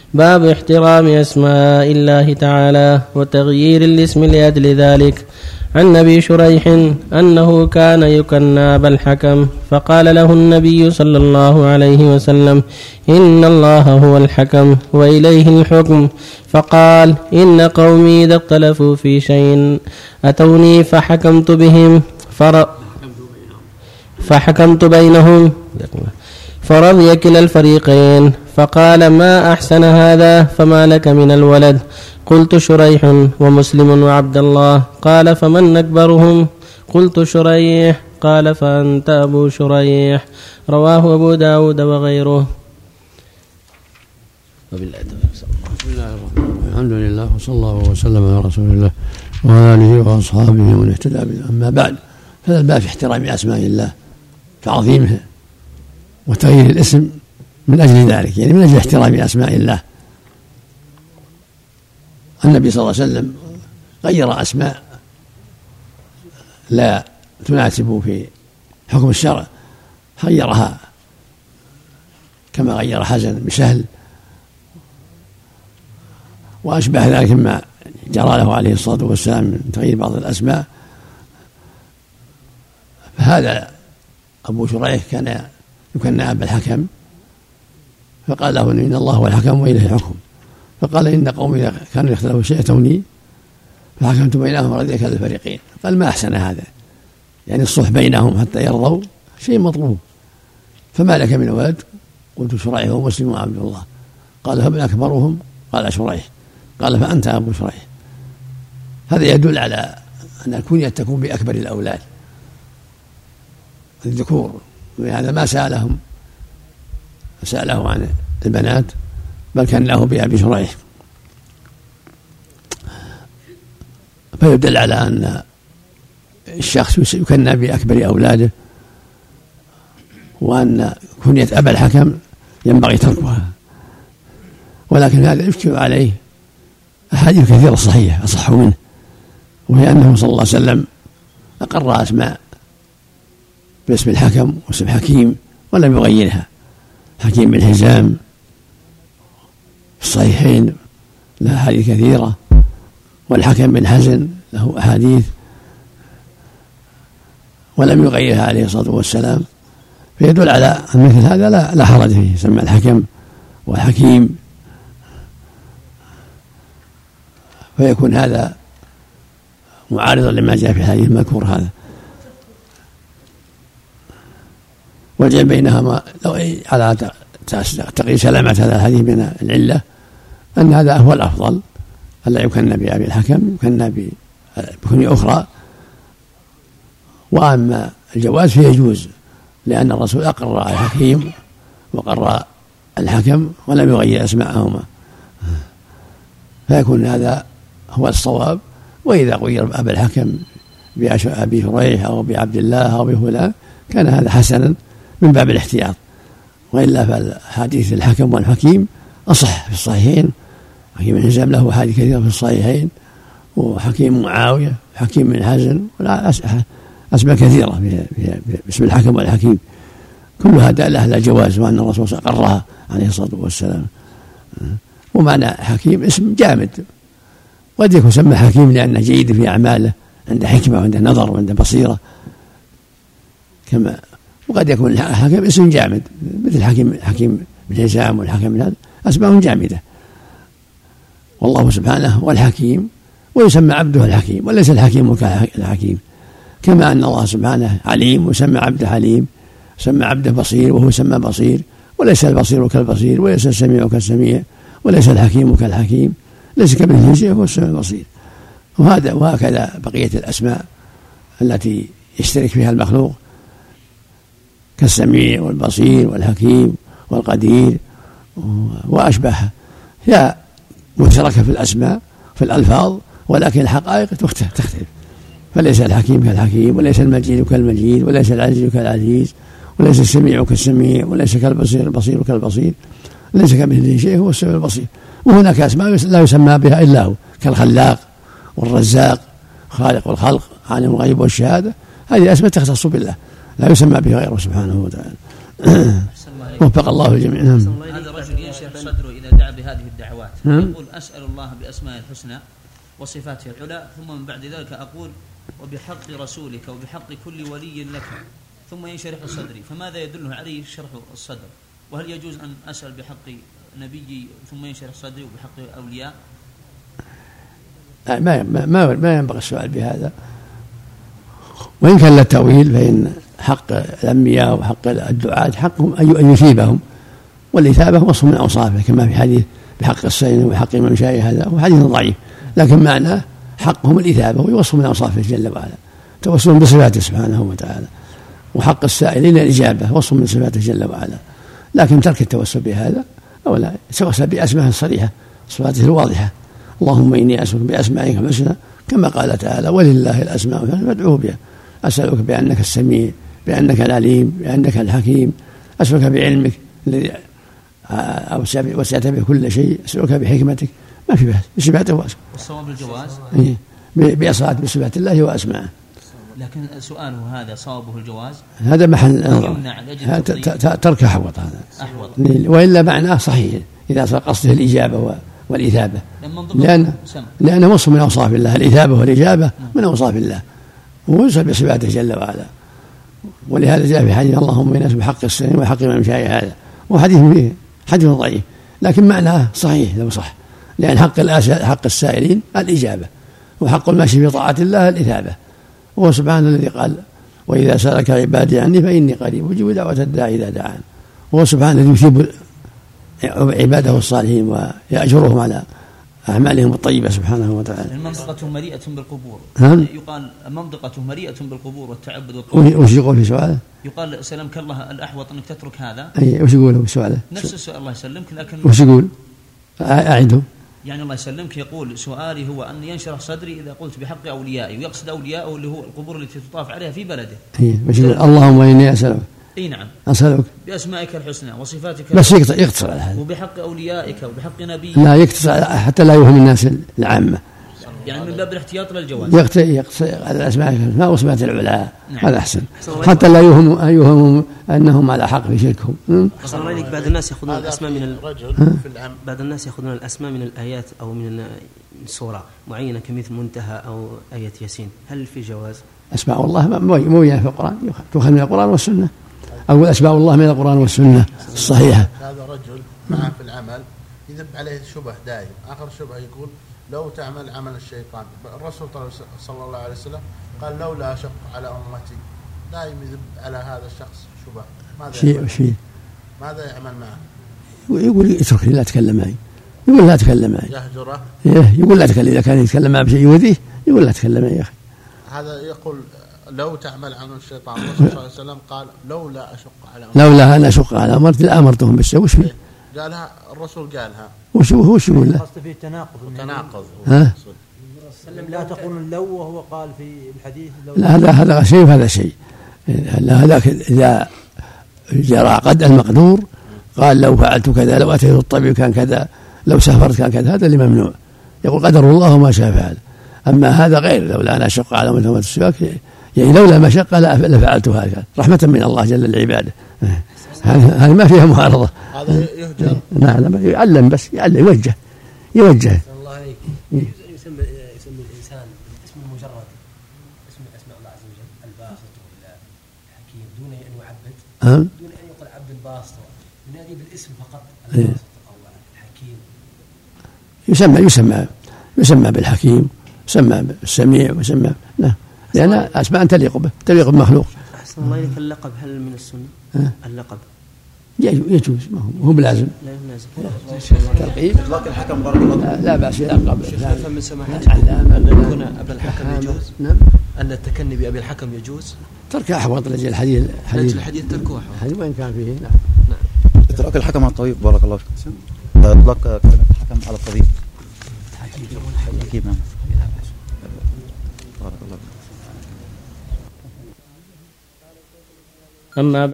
باب احترام أسماء الله تعالى وتغيير الاسم لأجل ذلك. عن أبي شريح أنه كان يكنى أبا الحكم فقال له النبي صلى الله عليه وسلم: إن الله هو الحكم وإليه الحكم. فقال: إن قومي إذا اختلفوا في شيء أتوني فحكمت بينهم فرضي كلا الفريقين. فقال: ما أحسن هذا، فما لك من الولد؟ قلت: شريح ومسلم وعبد الله. قال: فمن أكبرهم؟ قلت: شريح. قال: فأنت أبو شريح. رواه أبو داود وغيره. وبالله بسم الله الرحمن الرحيم. الحمد لله وصلى الله وسلم على رسول الله وعلى آله وأصحابه ومن اهتدى به. أما بعد، فهذا الباب في احترام أسماء الله، تعظيمها وتغيير الاسم من أجل ذلك، يعني من أجل احترام أسماء الله. النبي صلى الله عليه وسلم غير أسماء لا تناسب في حكم الشرع، غيرها كما غير حزن بسهل وأشبه ذلك مما جرى له عليه الصلاة والسلام من تغيير بعض الأسماء. فهذا أبو شريح كان يكنى أبا الحكم، فقال له: إن الله هو الحكم وإليه الحكم. فقال: إن قومي كانوا يختلفوا شيء أتوني فحكمت بينهم ورضي كلا الفريقين. قال: ما أحسن هذا، يعني الصلح بينهم حتى يرضوا شيء مطلوب. فما لك من ولد؟ قلت: شريح ومسلم وعبد الله. قال: فمن أكبرهم؟ قال: شريح. قال: فأنت أبو شريح. هذا يدل على أن الكنية تكون بأكبر الأولاد الذكور، ولهذا ما سأله عن البنات، بل كان له بأبي شريح. فيدل على أن الشخص يكنى بأكبر أولاده، وأن كنية أبا الحكم ينبغي تركها. ولكن هذا يشكل عليه أحاديث كثيرة صحيحة أصح منه، وهي أنه صلى الله عليه وسلم أقر أسماء باسم الحكم واسم حكيم ولم يغيرها. حكيم بن حزام في الصحيحين له أحاديث كثيرة، والحكم بن حزن له أحاديث ولم يغيرها عليه الصلاة والسلام. فيدل على أن مثل هذا لا حرج فيه، سمى الحكم والحكيم، فيكون هذا معارضا لما جاء في الحديث المذكور هذا. والجمع بينهما على تقييد سلامة هذا الحديث من العلة أن هذا هو الأفضل، ألا يكنى بأبي الحكم، يكنى بكنية أخرى. وأما الجواز فيجوز، لأن الرسول أقر الحكيم وقر الحكم ولم يغير أسماءهما، فيكون هذا هو الصواب. وإذا غير أبا الحكم بأبي شريح أو بعبد الله أو بفلان كان هذا حسنا من باب الاحتياط. وإلا فالحديث الحكم والحكيم أصح في الصحيحين. حكيم بن حزام له حديث كثيرة في الصحيحين، وحكيم معاوية، حكيم بن حزن، أسماء كثيرة باسم الحكم والحكيم، كلها دالة على الجواز، وأن الرسول أقرها عليه الصلاة والسلام. ومعنى حكيم اسم جامد، قد يكون سمى حكيم لأنه جيد في أعماله، عنده حكمة وعنده نظر وعنده بصيرة كما، وقد يكون الحكم اسم جامد مثل حكيم بن حزام والحكم بن أسماء جامدة. والله سبحانه هو الحكيم، ويسمى عبده الحكيم، وليس الحكيم كالحكيم. كما أن الله سبحانه عليم وسمى عبده عليم، سمى عبده بصير وهو سمى بصير، وليس البصير كالبصير، وليس السميع كالسميع، وليس الحكيم كالحكيم، ليس كمثله شيء هو السميع البصير. وهكذا بقية الأسماء التي يشترك فيها المخلوق كالسميع والبصير والحكيم والقدير وأشبهها، هي مشتركة في الأسماء في الألفاظ، ولكن الحقائق تختلف. فليس الحكيم كالحكيم، وليس المجيد كالمجيد، وليس العزيز كالعزيز، وليس السميع كالسميع، وليس كالبصير البصير كالبصير، ليس كمثله شيء هو السميع البصير. وهناك أسماء لا يسمى بها إلا هو، كالخلاق والرزاق، خالق والخلق، عالم الغيب والشهادة. هذه أسماء تختص بالله، لا يسمى بها غيره سبحانه وتعالى. وفق الله الجميع. هذا الرجل ينشف صدره إذا دعا لهذه الدعوات يقول أسأل الله بأسماء الحسنى وصفاته العلى، ثم من بعد ذلك أقول وبحق رسولك وبحق كل ولي لك، ثم ينشرح صدري، فماذا يدله عليه شرح الصدر؟ وهل يجوز أن أسأل بحق نبي ثم ينشرح صدري وبحق أولياء؟ ما ينبغي السؤال بهذا، وإن كان للتأويل فإن حق الأنبياء وحق الدعاة حقهم أن يثيبهم، والإثابة وصف من أوصافه كما في حديث بحق السين وبحق من شاء، هذا هو حديث ضعيف، لكن معناه حقهم الإثابة ويوصف من أوصافه جل وعلا، توسل بصفاته سبحانه وتعالى، وحق السائلين الإجابة وصف من صفاته جل وعلا. لكن ترك التوسل بهذا أو لا، توسل بأسماء الصريحة صفاته الواضحة، اللهم إني أسألك بأسمائك الحسنى كما قال تعالى ولله الأسماء الحسنى فادعوه بها، أسألك بأنك السميع بأنك العليم بأنك الحكيم، أسألك بعلمك الذي وسعت به كل شيء، أسألك بحكمتك، ما في بأس بصفاته وأسماء. والصواب الجواز بإصلاة بصفات الله وأسماءه. لكن سؤاله هذا صوابه الجواز، هذا محل ترك أحوط، هذا أحوط، وإلا معناه صحيح إذا صار قصده الإجابة والإثابة، لأنه وصف من أوصاف الله، الإثابة والإجابة من أوصاف الله ويوصف بصفاته جل وعلا. ولهذا جاء في حديث اللهم إني أسألك بحق السنين وحق من شاء، هذا وحديث فيه حديث ضعيف، لكن معناه صحيح لو صح، لأن حق السائلين الإجابة، وحق الماشي في طاعة الله الإثابة، وهو سبحانه الذي قال وإذا سألك عبادي عني فإني قريب أجيب دعوة الداعي إذا دعان، وهو سبحانه الذي يثيب عباده الصالحين ويأجرهم على أعمالهم الطيبة سبحانه وتعالى. المنطقة مليئة بالقبور، يقال منطقة مليئة بالقبور والتعبد والطبع. وش يقول في سؤاله؟ يقال سلمك الله الأحوط أنك تترك هذا. وش يقول في سؤاله؟ نفس السؤال الله يسلمك، لكن وش يقول؟ أعده. يعني الله يسلمك يقول سؤالي هو أن ينشرح صدري إذا قلت بحق أوليائي، ويقصد أولياءه اللي هو القبور التي تطاف عليها في بلده. وش يقول؟ اللهم إني أسألك. نعم. أسألك بأسمائك الحسنى وصفاتك، بس يقتصر على هذا، وبحق أوليائك وبحق نبيك، لا يقتصر حتى لا يوهم الناس العامة، يعني من باب الاحتياط للجواز يقتصر على الأسماء الحسنى وصفات العلا. نعم. هذا أحسن، حتى لا يوهم أنهم على حق في شركهم. بعض الناس يأخذون الأسماء من بعض الناس يأخذون الأسماء من الآيات أو من سورة معينة كمثل منتهى أو آية ياسين، هل في جواز؟ أسماء الله موجودة في القرآن، تؤخذ من القرآن والسنة، أو أسماء الله من القرآن والسنة الصحيحة. هذا رجل معه في العمل يذب عليه شبه دائم، آخر شبه يقول لو تعمل عمل الشيطان، الرسول صلى الله عليه وسلم قال لولا أشق على أمتي، دائم يذب على هذا الشخص شبه، ماذا يعمل معه؟ يقول اتركني لا أتكلم معي، يقول لا أتكلم معي، يهجره، يقول لا أتكلم، إذا كان يتكلم معه بشيء يؤذيه يقول لا أتكلم معي يا أخي. هذا يقول لو تعمل عمل الشيطان، الرسول صلى الله عليه وسلم قال لولا أشق على أمتي، لولا أنا أشق على أمتي لأمرتهم بالسوء. وش فيه؟ قالها الرسول، قالها وش يقول له؟ قصد فيه تناقض. لا تقول لو، وهو قال في الحديث لو. لا هذا شيء وهذا شيء. هذاك إذا جرى قد المقدور قال لو فعلت كذا، لو أتيت الطبيب كان كذا، لو سافرت كان كذا، هذا اللي ممنوع، يقول قدر الله ما شاء فعل. أما هذا غير، لولا أنا أشق على أمة السواك، يعني لولا مشقة لفعلت هذا رحمة من الله جل العبادة. هذه ما فيها معارضة. هذا يهجر. نعم، يعلم، بس يعلم، يوجه. الله عليك. يسمى الإنسان اسم مجرد، اسم أسماء الله عز وجل الباسط والحكيم، دون أن يعبد، دون أن يقول عبد الباسط، ينادي بالاسم فقط، الباسط أو الحكيم. يسمى بالحكيم، يسمى بالسميع، ويسمى لأن أسماء تليق بمخلوق. أحسن الله إليك. اللقب هل من السنة؟ اللقب يجوز، ما هو بلازم. لا يلازم. تلقيب إطلاق الحكم بارك الله. لا بأس يلقب. فهم من سماحتك أن يكون أبا الحكم يجوز؟ نعم. أن التكني بأبي الحكم يجوز؟ ترك أحوط لأجل الحديث. الحديث تركه أحوط. الحديث وين كان فيه. نعم. إطلاق الحكم على الطبيب بارك الله فيك. إطلاق الحكم على الطبيب. حكيم. نعم. بارك الله فيك. أما